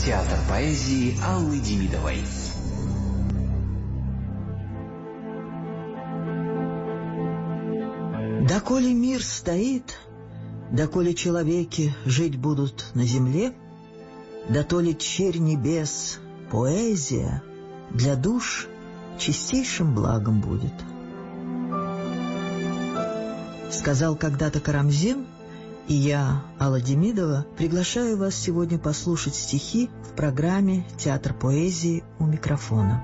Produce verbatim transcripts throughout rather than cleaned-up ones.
Театр поэзии Аллы Демидовой. Доколе мир стоит, доколе человеки жить будут на земле, дотоле черь небес, поэзия для душ чистейшим благом будет. Сказал когда-то Карамзин, и я, Алла Демидова, приглашаю вас сегодня послушать стихи в программе «Театр поэзии» у микрофона.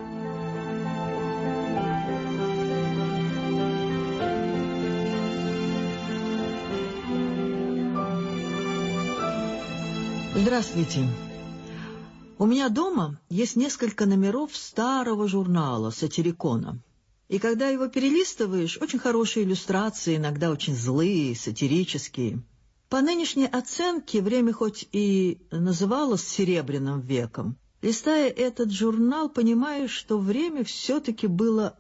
Здравствуйте. У меня дома есть несколько номеров старого журнала «Сатирикона». И когда его перелистываешь, очень хорошие иллюстрации, иногда очень злые, сатирические. По нынешней оценке время хоть и называлось «серебряным веком», листая этот журнал, понимаешь, что время все-таки было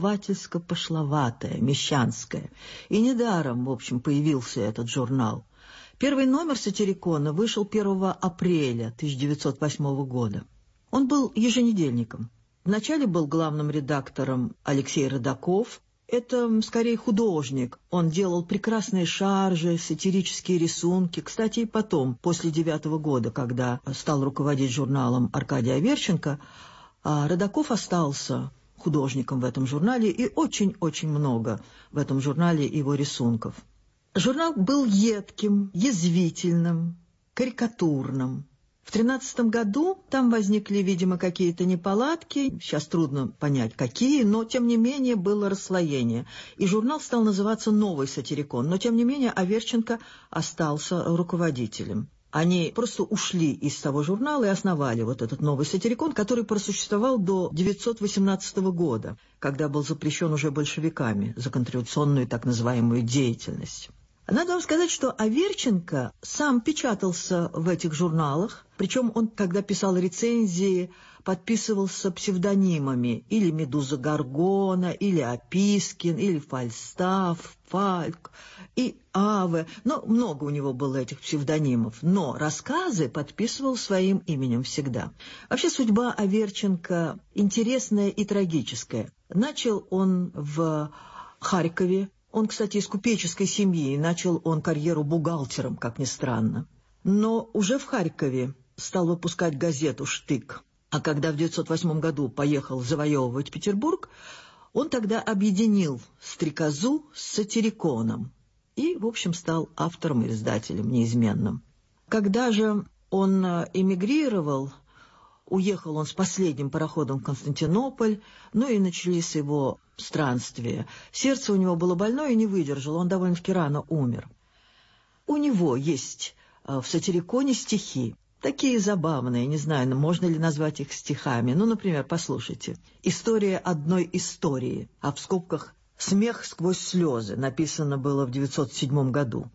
обывательско-пошловатое, мещанское. И недаром, в общем, появился этот журнал. Первый номер «Сатирикона» вышел первого апреля тысяча девятьсот восьмого года. Он был еженедельником. Вначале был главным редактором Алексей Родаков. Это, скорее, художник. Он делал прекрасные шаржи, сатирические рисунки. Кстати, и потом, после девятого года, когда стал руководить журналом Аркадий Аверченко, Родаков остался художником в этом журнале, и очень-очень много в этом журнале его рисунков. Журнал был едким, язвительным, карикатурным. В тринадцатом году там возникли, видимо, какие-то неполадки, сейчас трудно понять, какие, но, тем не менее, было расслоение. И журнал стал называться «Новый Сатирикон», но, тем не менее, Аверченко остался руководителем. Они просто ушли из того журнала и основали вот этот «Новый Сатирикон», который просуществовал до девятьсот восемнадцатого года, когда был запрещен уже большевиками за контрреволюционную так называемую деятельность. Надо вам сказать, что Аверченко сам печатался в этих журналах, причем он, когда писал рецензии, подписывался псевдонимами или «Медуза Горгона», или «Опискин», или «Фальстаф», «Фальк» и «Аве». Но много у него было этих псевдонимов, но рассказы подписывал своим именем всегда. Вообще судьба Аверченко интересная и трагическая. Начал он в Харькове. Он, кстати, из купеческой семьи, и начал он карьеру бухгалтером, как ни странно. Но уже в Харькове стал выпускать газету «Штык». А когда в девятьсот восьмом году поехал завоевывать Петербург, он тогда объединил «Стрекозу» с «Сатириконом» и, в общем, стал автором и издателем неизменным. Когда же он эмигрировал, уехал он с последним пароходом в Константинополь, ну и начались его странствия. Сердце у него было больное и не выдержало, он довольно-таки рано умер. У него есть в «Сатириконе» стихи, такие забавные, не знаю, можно ли назвать их стихами. Ну, например, послушайте. «История одной истории», а в скобках «Смех сквозь слезы», написано было в девятьсот седьмом году.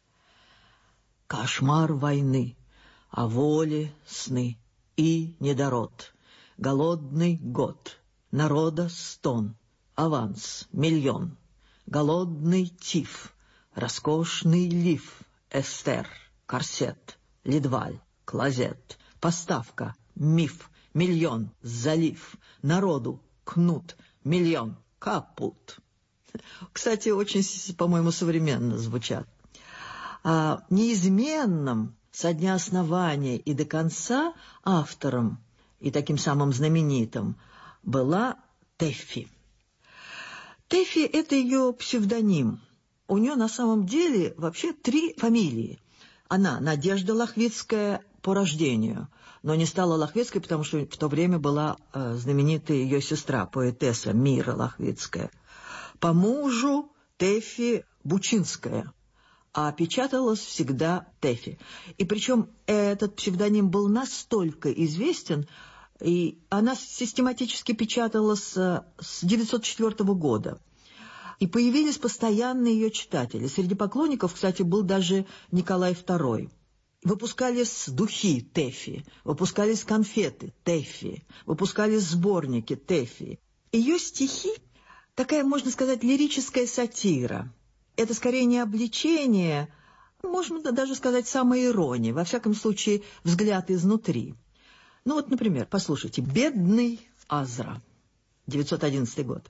«Кошмар войны, о воле сны и недород, голодный год, народа стон, аванс миллион, голодный тиф, роскошный лиф, эстер, корсет, лидваль, клозет, поставка, миф, миллион, залив, народу, кнут, миллион, капут». Кстати, очень, по-моему, современно звучат. А неизменным со дня основания и до конца автором и таким самым знаменитым была Тэффи. Тэффи – это ее псевдоним. У нее на самом деле вообще три фамилии. Она Надежда Лохвицкая по рождению, но не стала Лохвицкой, потому что в то время была э, знаменитая ее сестра, поэтесса Мира Лохвицкая. По мужу Тэффи Бучинская, а печаталась всегда Тэффи. И причем этот псевдоним был настолько известен, и она систематически печаталась с девятьсот четвёртого года. И появились постоянные ее читатели. Среди поклонников, кстати, был даже Николай второй. Выпускались духи Тэффи, выпускались конфеты Тэффи, выпускались сборники Тэффи. Ее стихи — такая, можно сказать, лирическая сатира. Это скорее не обличение можно даже сказать, самоирония, во всяком случае, взгляд изнутри. Ну вот, например, послушайте, «Бедный Азра», девятьсот одиннадцатый год.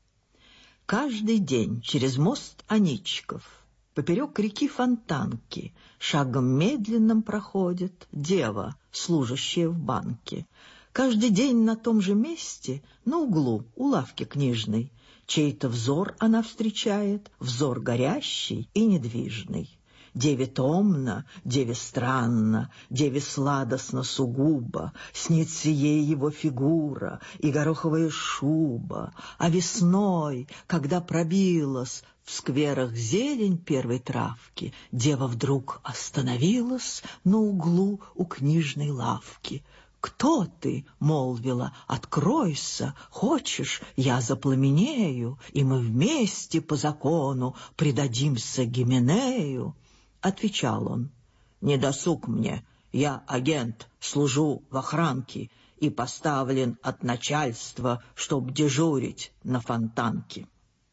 «Каждый день через мост Аничков, поперек реки Фонтанки, шагом медленным проходит дева, служащая в банке. Каждый день на том же месте, на углу, у лавки книжной, чей-то взор она встречает, взор горящий и недвижный. Деве томно, деве странно, деве сладостно сугубо, снится ей его фигура и гороховая шуба, а весной, когда пробилась в скверах зелень первой травки, дева вдруг остановилась на углу у книжной лавки. «Кто ты?» — молвила, «откройся, хочешь, я запламенею, и мы вместе по закону предадимся Гименею». Отвечал он, «Не досуг мне, я агент, служу в охранке и поставлен от начальства, чтоб дежурить на Фонтанке».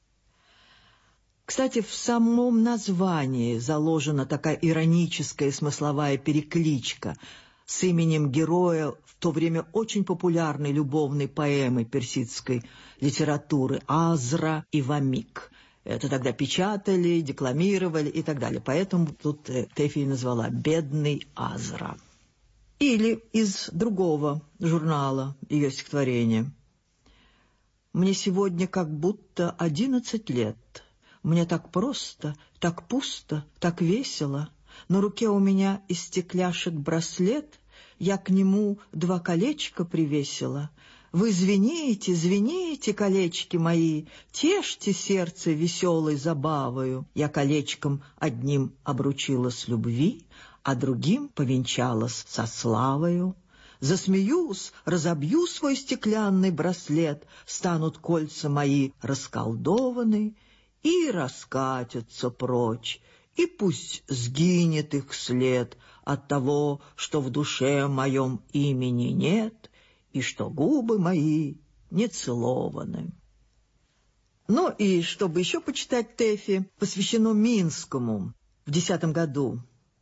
Кстати, в самом названии заложена такая ироническая смысловая перекличка с именем героя в то время очень популярной любовной поэмы персидской литературы «Азра и Вамик». Это тогда печатали, декламировали и так далее. Поэтому тут Тэфи назвала «Бедный Азра». Или из другого журнала ее стихотворение. «Мне сегодня как будто одиннадцать лет. Мне так просто, так пусто, так весело. На руке у меня из стекляшек браслет, я к нему два колечка привесила. Вы звените, звените, колечки мои, тешьте сердце веселой забавою. Я колечком одним обручилась любви, а другим повенчалась со славою. Засмеюсь, разобью свой стеклянный браслет, станут кольца мои расколдованы и раскатятся прочь, и пусть сгинет их след от того, что в душе моем имени нет, и что губы мои не целованы». Ну и чтобы еще почитать Тэфи, посвящено Минскому в десятом году.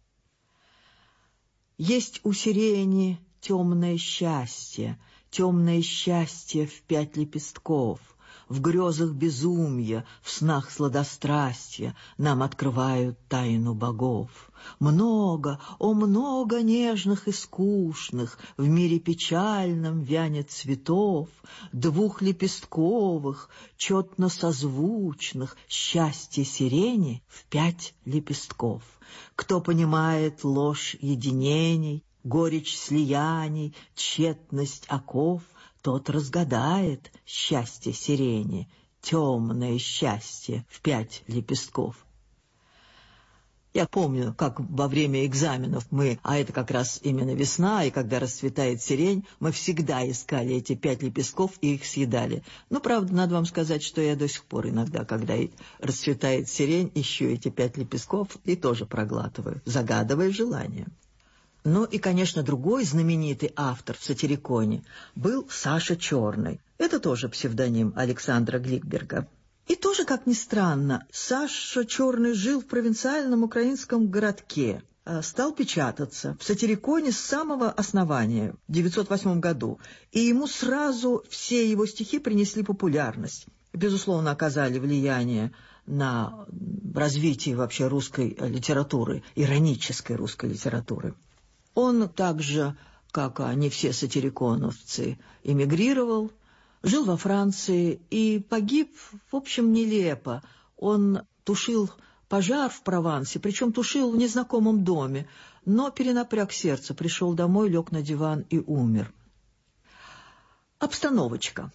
«Есть у сирени темное счастье, темное счастье в пять лепестков. В грезах безумья, в снах сладострастия нам открывают тайну богов. Много, о, много нежных и скучных в мире печальном вянет цветов, двухлепестковых, четно созвучных, счастье сирени в пять лепестков. Кто понимает ложь единений, горечь слияний, тщетность оков, тот разгадает счастье сирени, темное счастье в пять лепестков». Я помню, как во время экзаменов мы, а это как раз именно весна, и когда расцветает сирень, мы всегда искали эти пять лепестков и их съедали. Но, правда, надо вам сказать, что я до сих пор иногда, когда расцветает сирень, ищу эти пять лепестков и тоже проглатываю, загадывая желание. Ну и, конечно, другой знаменитый автор в сатириконе был Саша Черный. Это тоже псевдоним Александра Гликберга. И тоже, как ни странно, Саша Черный жил в провинциальном украинском городке, стал печататься в сатириконе с самого основания в девятьсот восьмом году, и ему сразу все его стихи принесли популярность. Безусловно, оказали влияние на развитие вообще русской литературы, иронической русской литературы. Он так же, как они все сатириконовцы, эмигрировал, жил во Франции и погиб, в общем, нелепо. Он тушил пожар в Провансе, причем тушил в незнакомом доме, но перенапряг сердце, пришел домой, лег на диван и умер. Обстановочка.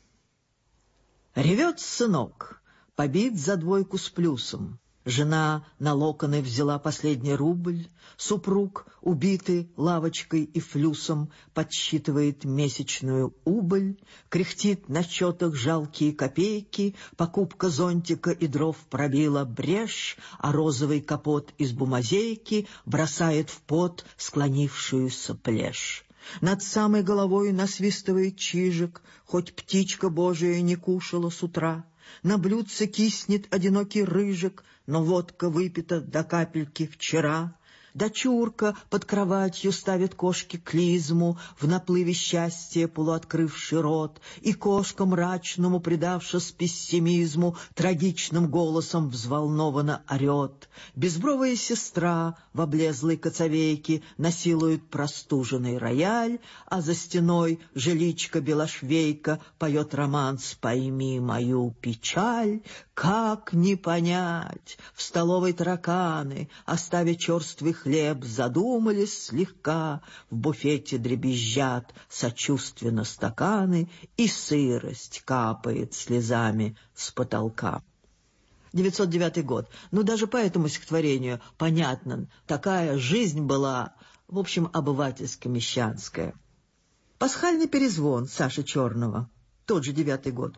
Ревет сынок, побит за двойку с плюсом. Жена на локоны взяла последний рубль, супруг, убитый лавочкой и флюсом, подсчитывает месячную убыль, кряхтит на счетах жалкие копейки, покупка зонтика и дров пробила брешь, а розовый капот из бумазейки бросает в пот склонившуюся плешь. Над самой головой насвистывает чижик, хоть птичка божия не кушала с утра. На блюдце киснет одинокий рыжик, но водка выпита до капельки вчера. Дочурка под кроватью ставит кошке клизму, в наплыве счастья полуоткрывший рот, и кошка мрачному, предавшись пессимизму, трагичным голосом взволнованно орет. Безбровая сестра в облезлой коцовейке насилует простуженный рояль, а за стеной жиличка-белошвейка поет романс «Пойми мою печаль». Как не понять? В столовой тараканы, оставя черствый хлеб, задумались слегка, в буфете дребезжат сочувственно стаканы, и сырость капает слезами с потолка. девятьсот девятый год. Ну, даже по этому стихотворению понятно, такая жизнь была, в общем, обывательско-мещанская. Пасхальный перезвон Саши Черного, тот же девятый год.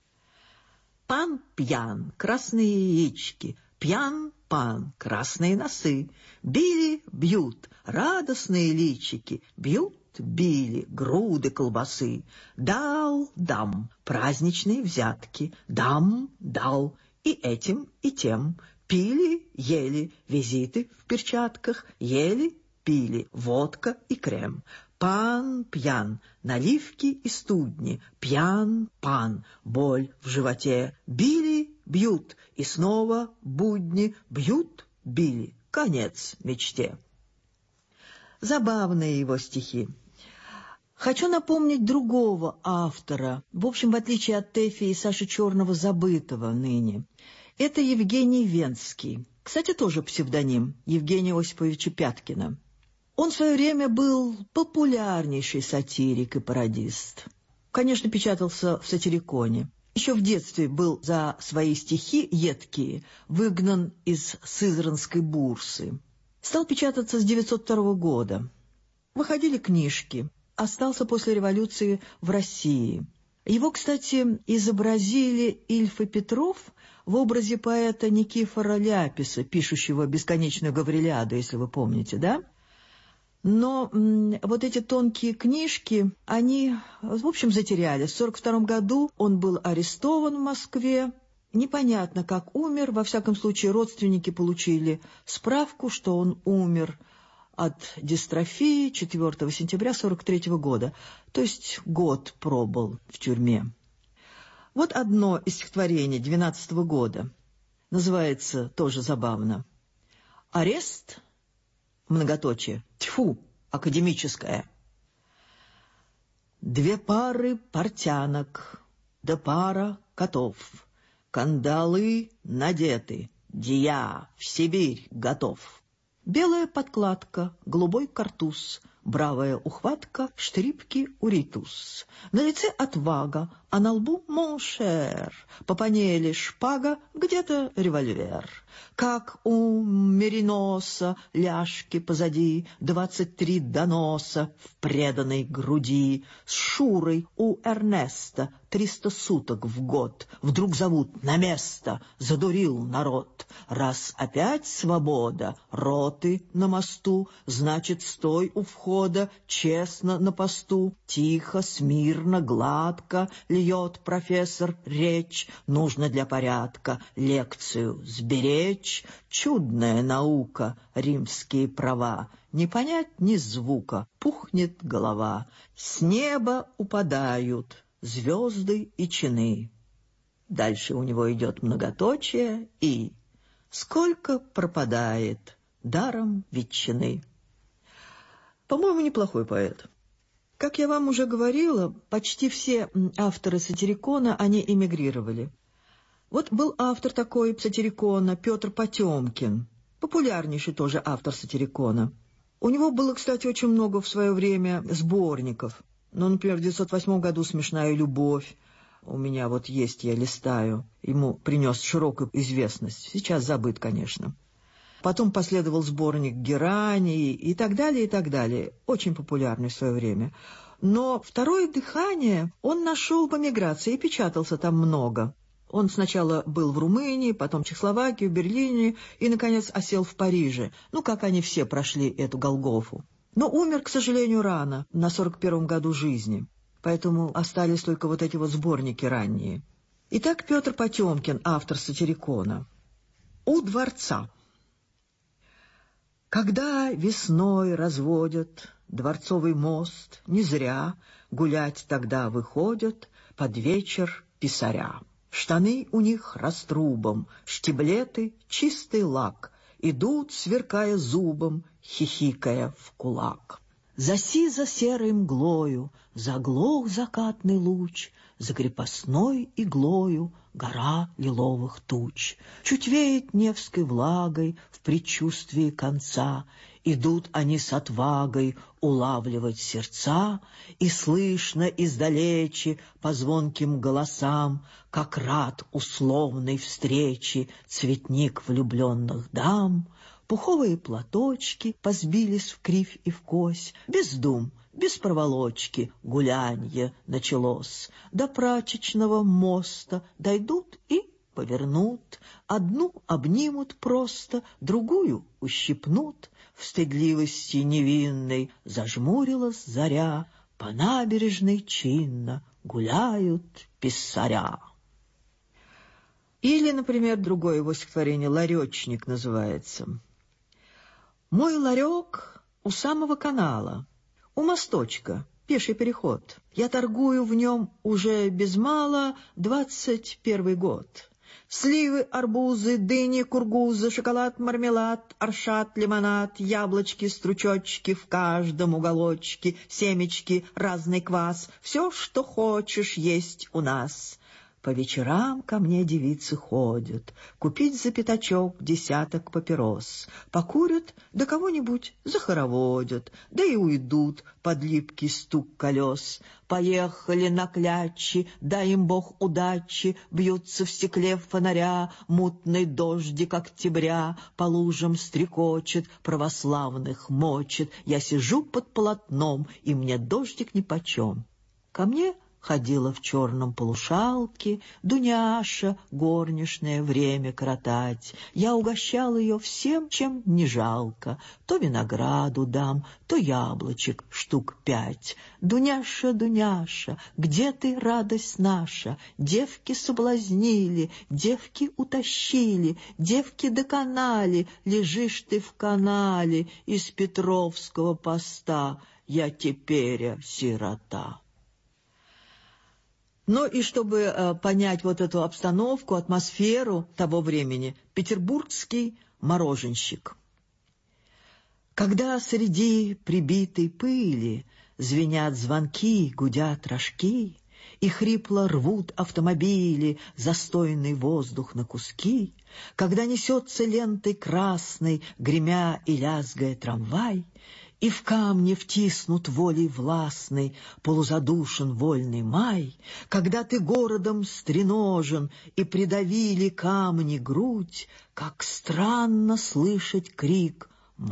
Пан пьян, красные яички, пьян пан, красные носы, били, бьют, радостные личики, бьют, били, груды колбасы, дал, дам, праздничные взятки, дам, дал, и этим, и тем, пили, ели, визиты в перчатках, ели, пили, водка и крем. Пан пьян, наливки и студни, пьян пан, боль в животе, били, бьют, и снова будни, бьют, били, конец мечте. Забавные его стихи. Хочу напомнить другого автора, в общем, в отличие от Тэфи и Саши Черного, забытого ныне. Это Евгений Венский, кстати, тоже псевдоним Евгения Осиповича Пяткина. Он в свое время был популярнейший сатирик и пародист. Конечно, печатался в «Сатириконе». Еще в детстве был за свои стихи едкие выгнан из Сызранской бурсы. Стал печататься с девятьсот второго года. Выходили книжки. Остался после революции в России. Его, кстати, изобразили Ильф и Петров в образе поэта Никифора Ляписа, пишущего «Бесконечную Гаврилиаду», если вы помните, да? Но м, вот эти тонкие книжки, они, в общем, затерялись. В сорок втором году он был арестован в Москве. Непонятно, как умер. Во всяком случае, родственники получили справку, что он умер от дистрофии четвёртого сентября сорок третьего года. То есть год пробыл в тюрьме. Вот одно из стихотворений двенадцатого года. Называется тоже забавно. «Арест», многоточие, тьфу, академическое. Две пары портянок, да пара котов, кандалы надеты, дия в Сибирь готов. Белая подкладка, голубой картуз, бравая ухватка, штрипки уритус. На лице отвага, а на лбу моншер, по панели шпага, где-то револьвер. Как у Мериноса ляжки позади, двадцать три доноса в преданной груди. С Шурой у Эрнеста триста суток в год. Вдруг зовут на место, задурил народ. Раз опять свобода, роты на мосту, значит, стой у входа, честно на посту. Тихо, смирно, гладко льет профессор речь. Нужно для порядка лекцию сберечь. Чудная наука, римские права. Не понять ни звука, пухнет голова. С неба упадают звезды и чины. Дальше у него идет многоточие и сколько пропадает даром ветчины. По-моему, неплохой поэт. Как я вам уже говорила, почти все авторы сатирикона, они эмигрировали. Вот был автор такой сатирикона Петр Потемкин, популярнейший тоже автор сатирикона. У него было, кстати, очень много в свое время сборников. Ну, например, в девятьсот восьмом году «Смешная любовь». У меня вот есть, я листаю. Ему принес широкую известность. Сейчас забыт, конечно. Потом последовал сборник «Герани» и так далее, и так далее. Очень популярный в свое время. Но «Второе дыхание» он нашел в эмиграции и печатался там много. Он сначала был в Румынии, потом в Чехословакии, в Берлине и, наконец, осел в Париже. Ну, как они все прошли эту Голгофу. Но умер, к сожалению, рано, на сорок первом году жизни. Поэтому остались только вот эти вот сборники ранние. Итак, Петр Потемкин, автор «Сатирикона». У дворца. Когда весной разводят дворцовый мост, не зря гулять тогда выходят под вечер писаря. Штаны у них раструбом, штиблеты — чистый лак, идут, сверкая зубом, хихикая в кулак. За сизо-серой мглою заглох закатный луч, за крепостной иглою гора лиловых туч. Чуть веет невской влагой в предчувствии конца. Идут они с отвагой улавливать сердца, и слышно издалече по звонким голосам, как рад условной встречи цветник влюбленных дам. Пуховые платочки позбились в кривь и в кось, без дум, без проволочки гулянье началось. До прачечного моста дойдут и повернут, одну обнимут просто, другую ущипнут. В стыдливости невинной зажмурилась заря, по набережной чинно гуляют писаря. Или, например, другое его стихотворение «Ларечник» называется. Мой ларек у самого канала, у мосточка, пеший переход. Я торгую в нем уже без мала двадцать первый год. Сливы, арбузы, дыни, кургузы, шоколад, мармелад, аршат, лимонад, яблочки, стручочки в каждом уголочке, семечки, разный квас. Все, что хочешь, есть у нас. По вечерам ко мне девицы ходят, купить за пятачок десяток папирос. Покурят, да кого-нибудь захороводят, да и уйдут под липкий стук колес. Поехали на клячи, дай им бог удачи, бьются в стекле фонаря, мутный дождик октября по лужам стрекочет, православных мочит. Я сижу под полотном, и мне дождик нипочем. Ко мне ходила в черном полушалке Дуняша, горничная, время коротать. Я угощал ее всем, чем не жалко. То винограду дам, то яблочек штук пять. Дуняша, Дуняша, где ты, радость наша? Девки соблазнили, девки утащили, девки доконали. Лежишь ты в канале из Петровского поста. Я теперь сирота. Ну и чтобы э, понять вот эту обстановку, атмосферу того времени, петербургский мороженщик. Когда среди прибитой пыли звенят звонки, гудят рожки, и хрипло рвут автомобили застойный воздух на куски, когда несется лентой красной, гремя и лязгая трамвай, и в камне втиснут волей властной полузадушен вольный май, когда ты городом стреножен и придавили камни грудь, как странно слышать крик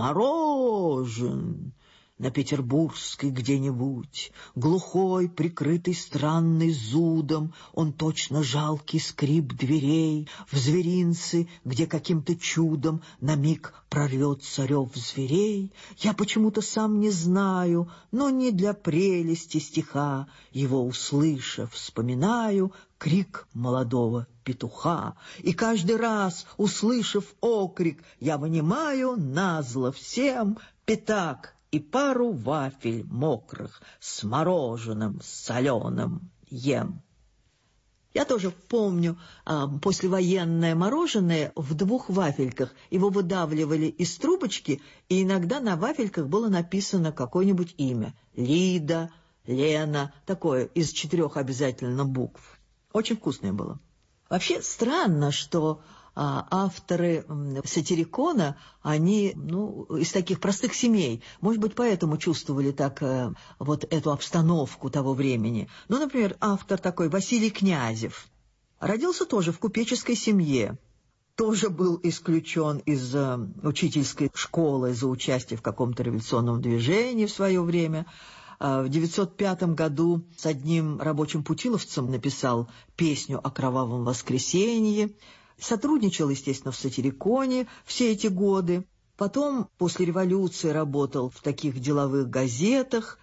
«Морожен!» на Петербургской где-нибудь, глухой, прикрытый странный зудом, он точно жалкий скрип дверей, в зверинце, где каким-то чудом на миг прорвется рев зверей. Я почему-то сам не знаю, но не для прелести стиха, его услышав, вспоминаю крик молодого петуха. И каждый раз, услышав окрик, я вынимаю назло всем пятак и пару вафель мокрых с мороженым соленым ем. Я тоже помню а, послевоенное мороженое в двух вафельках. Его выдавливали из трубочки, и иногда на вафельках было написано какое-нибудь имя. Лида, Лена, такое, из четырех обязательно букв. Очень вкусное было. Вообще странно, что а, авторы «Сатирикона», они ну, из таких простых семей, может быть, поэтому чувствовали так а, вот эту обстановку того времени. Ну, например, автор такой Василий Князев родился тоже в купеческой семье, тоже был исключен из а, учительской школы за участие в каком-то революционном движении в свое время. В девятьсот пятом году с одним рабочим путиловцем написал песню о кровавом воскресенье. Сотрудничал, естественно, в «Сатириконе» все эти годы. Потом, после революции, работал в таких деловых газетах.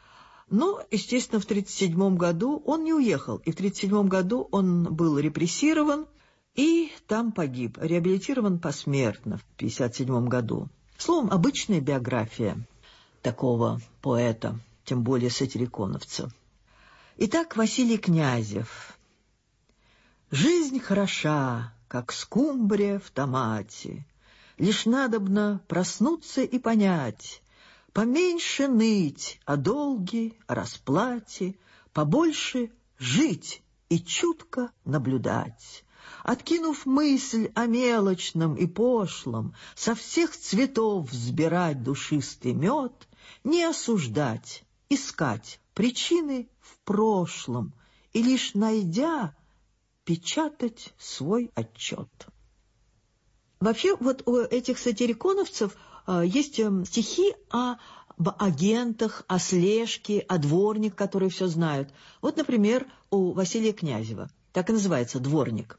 Но, естественно, в тридцать седьмом году он не уехал, и в тридцать седьмом году он был репрессирован и там погиб, реабилитирован посмертно в пятьдесят седьмом году. Словом, обычная биография такого поэта, тем более сатириконовца. Итак, Василий Князев. «Жизнь хороша, как скумбрия в томате. Лишь надобно проснуться и понять, поменьше ныть о долге, о расплате, побольше жить и чутко наблюдать. Откинув мысль о мелочном и пошлом, со всех цветов взбирать душистый мед, не осуждать, искать причины в прошлом и лишь найдя, печатать свой отчет». Вообще, вот у этих сатириконовцев э, есть э, стихи о, об агентах, о слежке, о дворник, которые все знают. Вот, например, у Василия Князева. Так и называется «Дворник».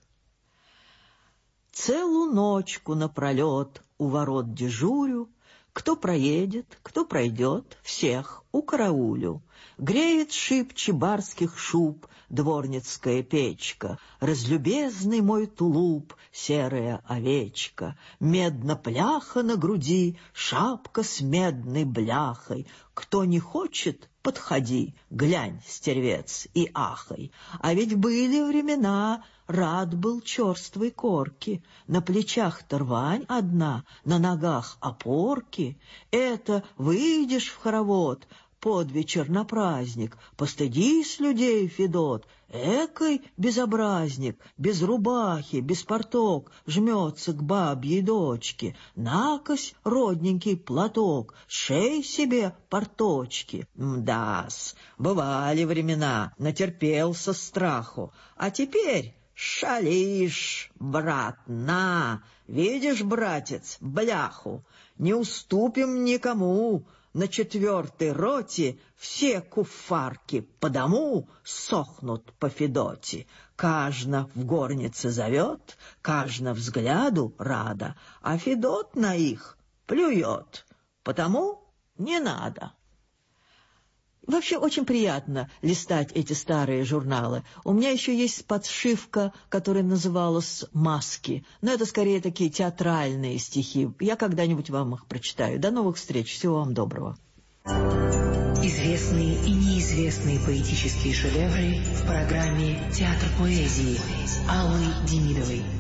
«Целую ночку напролет у ворот дежурю, кто проедет, кто пройдет, всех укараулю. Греет шибче барских шуб дворницкая печка, разлюбезный мой тулуп, серая овечка, медно-пляха на груди, шапка с медной бляхой. Кто не хочет, подходи, глянь, стервец, и ахай. А ведь были времена, рад был черствой корки, на плечах-то рвань одна, на ногах опорки. Это выйдешь в хоровод под вечер на праздник, постыдись людей, Федот, экой безобразник, без рубахи, без порток, жмется к бабьей дочке. Накось, родненький платок, шей себе порточки. Мдас, бывали времена, натерпелся страху, а теперь шалишь, брат, на, видишь, братец, бляху, не уступим никому. На четвертой роте все куфарки по дому сохнут по Федоте. Каждна в горнице зовет, каждна взгляду рада, а Федот на их плюет, потому не надо». Вообще очень приятно листать эти старые журналы. У меня еще есть подшивка, которая называлась «Маски». Но это скорее такие театральные стихи. Я когда-нибудь вам их прочитаю. До новых встреч. Всего вам доброго. Известные и неизвестные поэтические шедевры в программе «Театр поэзии» Аллы Демидовой.